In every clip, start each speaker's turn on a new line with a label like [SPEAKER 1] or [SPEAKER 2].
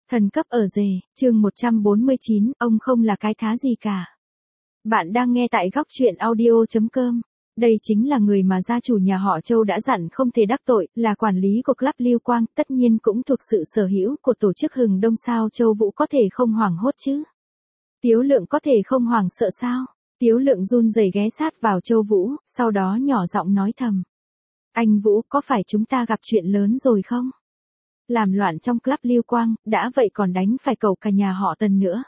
[SPEAKER 1] Thần cấp ở rể, chương 149, ông không là cái thá gì cả. Bạn đang nghe tại góc truyện audio.com. Đây chính là người mà gia chủ nhà họ Châu đã dặn không thể đắc tội, là quản lý của Club Lưu Quang, tất nhiên cũng thuộc sự sở hữu của tổ chức Hừng Đông, sao Châu Vũ có thể không hoảng hốt chứ? Tiếu Lượng có thể không hoảng sợ sao? Tiếu Lượng run rẩy ghé sát vào Châu Vũ, sau đó nhỏ giọng nói thầm. Anh Vũ, có phải chúng ta gặp chuyện lớn rồi không? Làm loạn trong Club Lưu Quang, đã vậy còn đánh phải cậu cả nhà họ Tần nữa.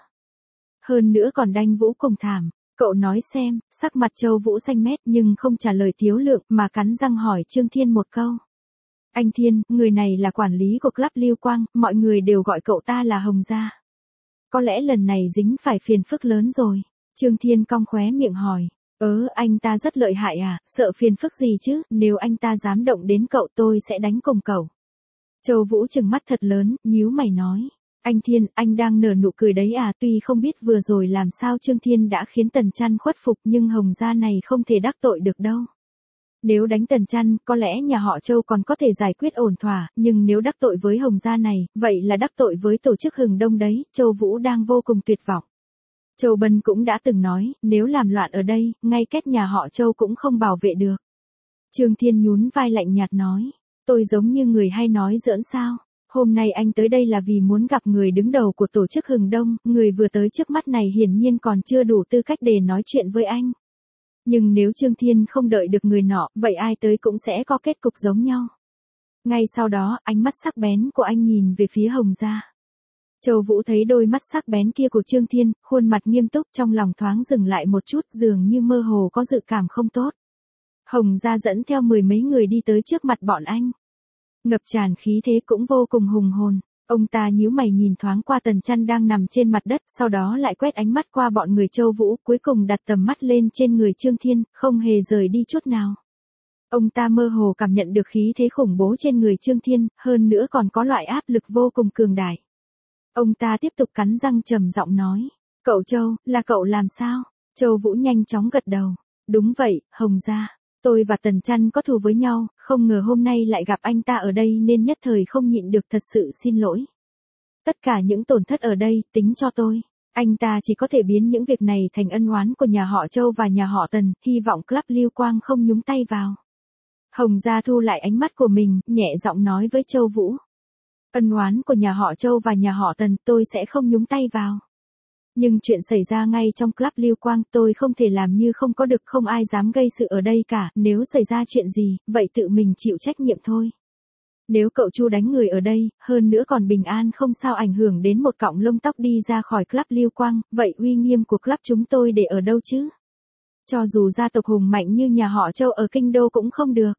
[SPEAKER 1] Hơn nữa còn đánh Vũ cùng thảm. Cậu nói xem, sắc mặt Châu Vũ xanh mét nhưng không trả lời Tiếu Lượng mà cắn răng hỏi Trương Thiên một câu. Anh Thiên, người này là quản lý của Club Lưu Quang, mọi người đều gọi cậu ta là Hồng Gia. Có lẽ lần này dính phải phiền phức lớn rồi. Trương Thiên cong khóe miệng hỏi. Anh ta rất lợi hại à, sợ phiền phức gì chứ, nếu anh ta dám động đến cậu tôi sẽ đánh cùng cậu. Châu Vũ trừng mắt thật lớn, nhíu mày nói. Anh Thiên, anh đang nở nụ cười đấy à, tuy không biết vừa rồi làm sao Trương Thiên đã khiến Tần Trăn khuất phục nhưng Hồng Gia này không thể đắc tội được đâu. Nếu đánh Tần Trăn, có lẽ nhà họ Châu còn có thể giải quyết ổn thỏa, nhưng nếu đắc tội với Hồng Gia này, vậy là đắc tội với tổ chức Hừng Đông đấy, Châu Vũ đang vô cùng tuyệt vọng. Châu Bân cũng đã từng nói, nếu làm loạn ở đây, ngay kết nhà họ Châu cũng không bảo vệ được. Trương Thiên nhún vai lạnh nhạt nói. Tôi giống như người hay nói giỡn sao? Hôm nay anh tới đây là vì muốn gặp người đứng đầu của tổ chức Hừng Đông, người vừa tới trước mắt này hiển nhiên còn chưa đủ tư cách để nói chuyện với anh. Nhưng nếu Trương Thiên không đợi được người nọ, vậy ai tới cũng sẽ có kết cục giống nhau. Ngay sau đó, ánh mắt sắc bén của anh nhìn về phía Hồng Gia. Châu Vũ thấy đôi mắt sắc bén kia của Trương Thiên, khuôn mặt nghiêm túc, trong lòng thoáng dừng lại một chút, dường như mơ hồ có dự cảm không tốt. Hồng Gia dẫn theo mười mấy người đi tới trước mặt bọn anh. Ngập tràn khí thế cũng vô cùng hùng hồn. Ông ta nhíu mày nhìn thoáng qua Tần Trăn đang nằm trên mặt đất, sau đó lại quét ánh mắt qua bọn người Châu Vũ, cuối cùng đặt tầm mắt lên trên người Trương Thiên, không hề rời đi chút nào. Ông ta mơ hồ cảm nhận được khí thế khủng bố trên người Trương Thiên, hơn nữa còn có loại áp lực vô cùng cường đại. Ông ta tiếp tục cắn răng trầm giọng nói. Cậu Châu, là cậu làm sao? Châu Vũ nhanh chóng gật đầu. Đúng vậy, Hồng Gia. Tôi và Tần Trăn có thù với nhau, không ngờ hôm nay lại gặp anh ta ở đây nên nhất thời không nhịn được, thật sự xin lỗi. Tất cả những tổn thất ở đây, tính cho tôi. Anh ta chỉ có thể biến những việc này thành ân oán của nhà họ Châu và nhà họ Tần, hy vọng Club Lưu Quang không nhúng tay vào. Hồng Gia thu lại ánh mắt của mình, nhẹ giọng nói với Châu Vũ. Ân oán của nhà họ Châu và nhà họ Tần tôi sẽ không nhúng tay vào. Nhưng chuyện xảy ra ngay trong Club Lưu Quang tôi không thể làm như không có được, không ai dám gây sự ở đây cả, nếu xảy ra chuyện gì, vậy tự mình chịu trách nhiệm thôi. Nếu cậu Chu đánh người ở đây, hơn nữa còn bình an không sao ảnh hưởng đến một cọng lông tóc đi ra khỏi Club Lưu Quang, vậy uy nghiêm của club chúng tôi để ở đâu chứ? Cho dù gia tộc hùng mạnh như nhà họ Châu ở Kinh Đô cũng không được.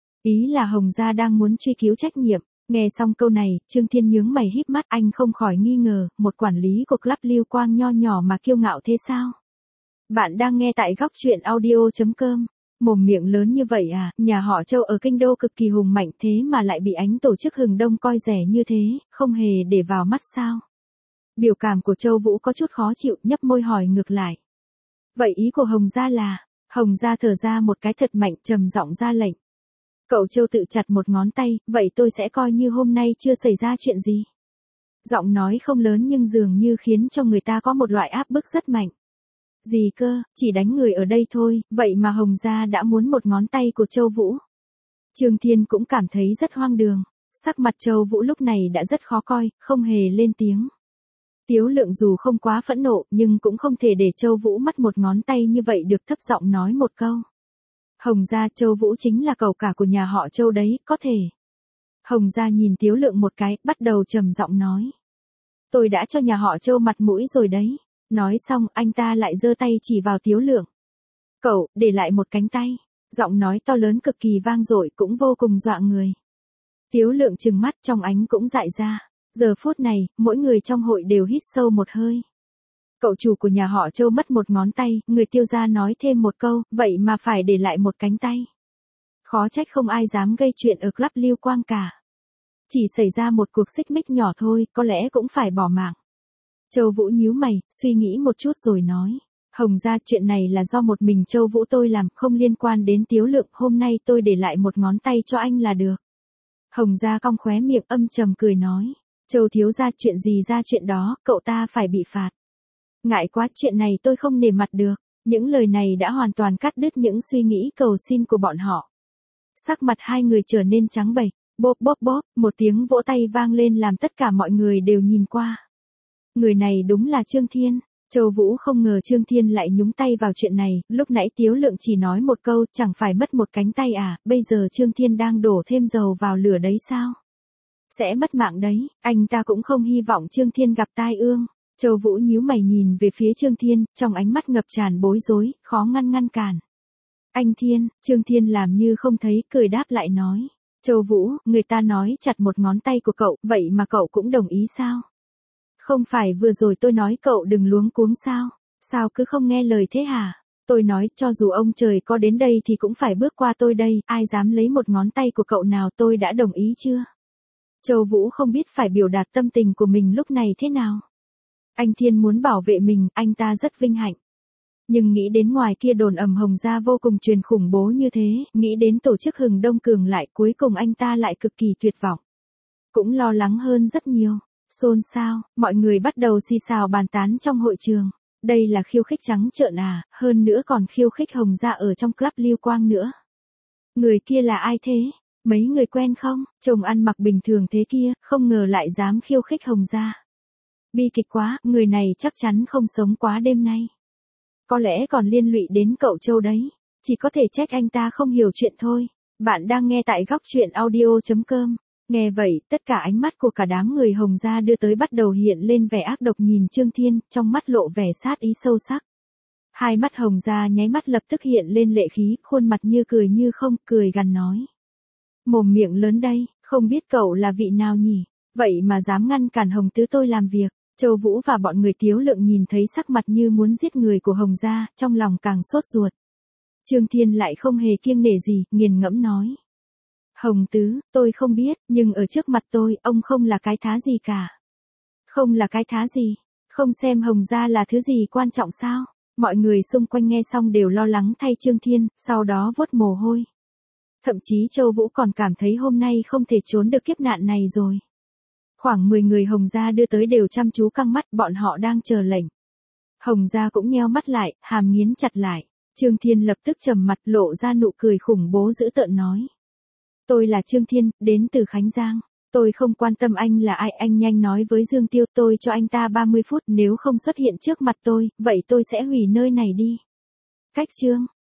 [SPEAKER 1] Ý là Hồng Gia đang muốn truy cứu trách nhiệm. Nghe xong câu này, Trương Thiên nhướng mày híp mắt, anh không khỏi nghi ngờ, một quản lý của Club Lưu Quang nho nhỏ mà kiêu ngạo thế sao? Bạn đang nghe tại góc truyện audio.com. Mồm miệng lớn như vậy à, nhà họ Châu ở Kinh Đô cực kỳ hùng mạnh thế mà lại bị ánh tổ chức Hừng Đông coi rẻ như thế, không hề để vào mắt sao? Biểu cảm của Châu Vũ có chút khó chịu, nhấp môi hỏi ngược lại. Vậy ý của Hồng Gia là? Hồng Gia thở ra một cái thật mạnh, trầm giọng ra lệnh. Cậu Châu tự chặt một ngón tay, vậy tôi sẽ coi như hôm nay chưa xảy ra chuyện gì. Giọng nói không lớn nhưng dường như khiến cho người ta có một loại áp bức rất mạnh. Gì cơ, chỉ đánh người ở đây thôi, vậy mà Hồng Gia đã muốn một ngón tay của Châu Vũ. Trương Thiên cũng cảm thấy rất hoang đường, sắc mặt Châu Vũ lúc này đã rất khó coi, không hề lên tiếng. Tiếu Lượng dù không quá phẫn nộ nhưng cũng không thể để Châu Vũ mất một ngón tay như vậy được, thấp giọng nói một câu. Hồng Gia, Châu Vũ chính là cậu cả của nhà họ Châu đấy, có thể. Hồng Gia nhìn Tiếu Lượng một cái, bắt đầu trầm giọng nói. Tôi đã cho nhà họ Châu mặt mũi rồi đấy. Nói xong, anh ta lại giơ tay chỉ vào Tiếu Lượng. Cậu, để lại một cánh tay. Giọng nói to lớn cực kỳ vang dội cũng vô cùng dọa người. Tiếu Lượng trừng mắt, trong ánh cũng dại ra. Giờ phút này, mỗi người trong hội đều hít sâu một hơi. Cậu chủ của nhà họ Châu mất một ngón tay, người Tiêu gia nói thêm một câu, vậy mà phải để lại một cánh tay. Khó trách không ai dám gây chuyện ở Club Lưu Quang cả. Chỉ xảy ra một cuộc xích mích nhỏ thôi, có lẽ cũng phải bỏ mạng. Châu Vũ nhíu mày, suy nghĩ một chút rồi nói. Hồng Gia, chuyện này là do một mình Châu Vũ tôi làm, không liên quan đến Tiếu Lượng, hôm nay tôi để lại một ngón tay cho anh là được. Hồng Gia cong khóe miệng âm trầm cười nói. Châu thiếu gia, chuyện gì ra chuyện đó, cậu ta phải bị phạt. Ngại quá, chuyện này tôi không nể mặt được. Những lời này đã hoàn toàn cắt đứt những suy nghĩ cầu xin của bọn họ. Sắc mặt hai người trở nên trắng bệch, bốp bốp bốp, một tiếng vỗ tay vang lên làm tất cả mọi người đều nhìn qua. Người này đúng là Trương Thiên. Châu Vũ không ngờ Trương Thiên lại nhúng tay vào chuyện này, lúc nãy Tiếu Lượng chỉ nói một câu, chẳng phải mất một cánh tay à, bây giờ Trương Thiên đang đổ thêm dầu vào lửa đấy sao? Sẽ mất mạng đấy, anh ta cũng không hy vọng Trương Thiên gặp tai ương. Châu Vũ nhíu mày nhìn về phía Trương Thiên, trong ánh mắt ngập tràn bối rối, khó ngăn cản. Anh Thiên, Trương Thiên làm như không thấy, cười đáp lại nói. Châu Vũ, người ta nói chặt một ngón tay của cậu, vậy mà cậu cũng đồng ý sao? Không phải vừa rồi tôi nói cậu đừng luống cuống sao? Sao cứ không nghe lời thế hả? Tôi nói cho dù ông trời có đến đây thì cũng phải bước qua tôi đây, ai dám lấy một ngón tay của cậu nào, tôi đã đồng ý chưa? Châu Vũ không biết phải biểu đạt tâm tình của mình lúc này thế nào. Anh Thiên muốn bảo vệ mình, anh ta rất vinh hạnh. Nhưng nghĩ đến ngoài kia đồn ầm Hồng gia vô cùng truyền khủng bố như thế, nghĩ đến tổ chức Hừng Đông Cường lại, cuối cùng anh ta lại cực kỳ tuyệt vọng. Cũng lo lắng hơn rất nhiều. Xôn xao, mọi người bắt đầu xì xào bàn tán trong hội trường. Đây là khiêu khích trắng trợn à, hơn nữa còn khiêu khích Hồng gia ở trong club Lưu Quang nữa. Người kia là ai thế? Mấy người quen không? Chồng ăn mặc bình thường thế kia, không ngờ lại dám khiêu khích Hồng gia. Bi kịch quá, người này chắc chắn không sống quá đêm nay. Có lẽ còn liên lụy đến cậu Châu đấy. Chỉ có thể trách anh ta không hiểu chuyện thôi. Bạn đang nghe tại góc truyện audio.com. Nghe vậy, tất cả ánh mắt của cả đám người Hồng gia đưa tới bắt đầu hiện lên vẻ ác độc nhìn Trương Thiên, trong mắt lộ vẻ sát ý sâu sắc. Hai mắt Hồng gia nháy mắt lập tức hiện lên lệ khí, khuôn mặt như cười như không, cười gằn nói. Mồm miệng lớn đây, không biết cậu là vị nào nhỉ? Vậy mà dám ngăn cản Hồng tứ tôi làm việc. Châu Vũ và bọn người Tiếu Lượng nhìn thấy sắc mặt như muốn giết người của Hồng gia, trong lòng càng sốt ruột. Trương Thiên lại không hề kiêng nể gì, nghiền ngẫm nói. Hồng tứ, tôi không biết, nhưng ở trước mặt tôi, ông không là cái thá gì cả. Không là cái thá gì? Không xem Hồng gia là thứ gì quan trọng sao? Mọi người xung quanh nghe xong đều lo lắng thay Trương Thiên, sau đó vuốt mồ hôi. Thậm chí Châu Vũ còn cảm thấy hôm nay không thể trốn được kiếp nạn này rồi. Khoảng 10 người Hồng gia đưa tới đều chăm chú căng mắt, bọn họ đang chờ lệnh. Hồng gia cũng nheo mắt lại, hàm nghiến chặt lại. Trương Thiên lập tức trầm mặt, lộ ra nụ cười khủng bố dữ tợn nói. Tôi là Trương Thiên, đến từ Khánh Giang. Tôi không quan tâm anh là ai, anh nhanh nói với Dương Tiêu, tôi cho anh ta 30 phút, nếu không xuất hiện trước mặt tôi, vậy tôi sẽ hủy nơi này đi. Cách chương.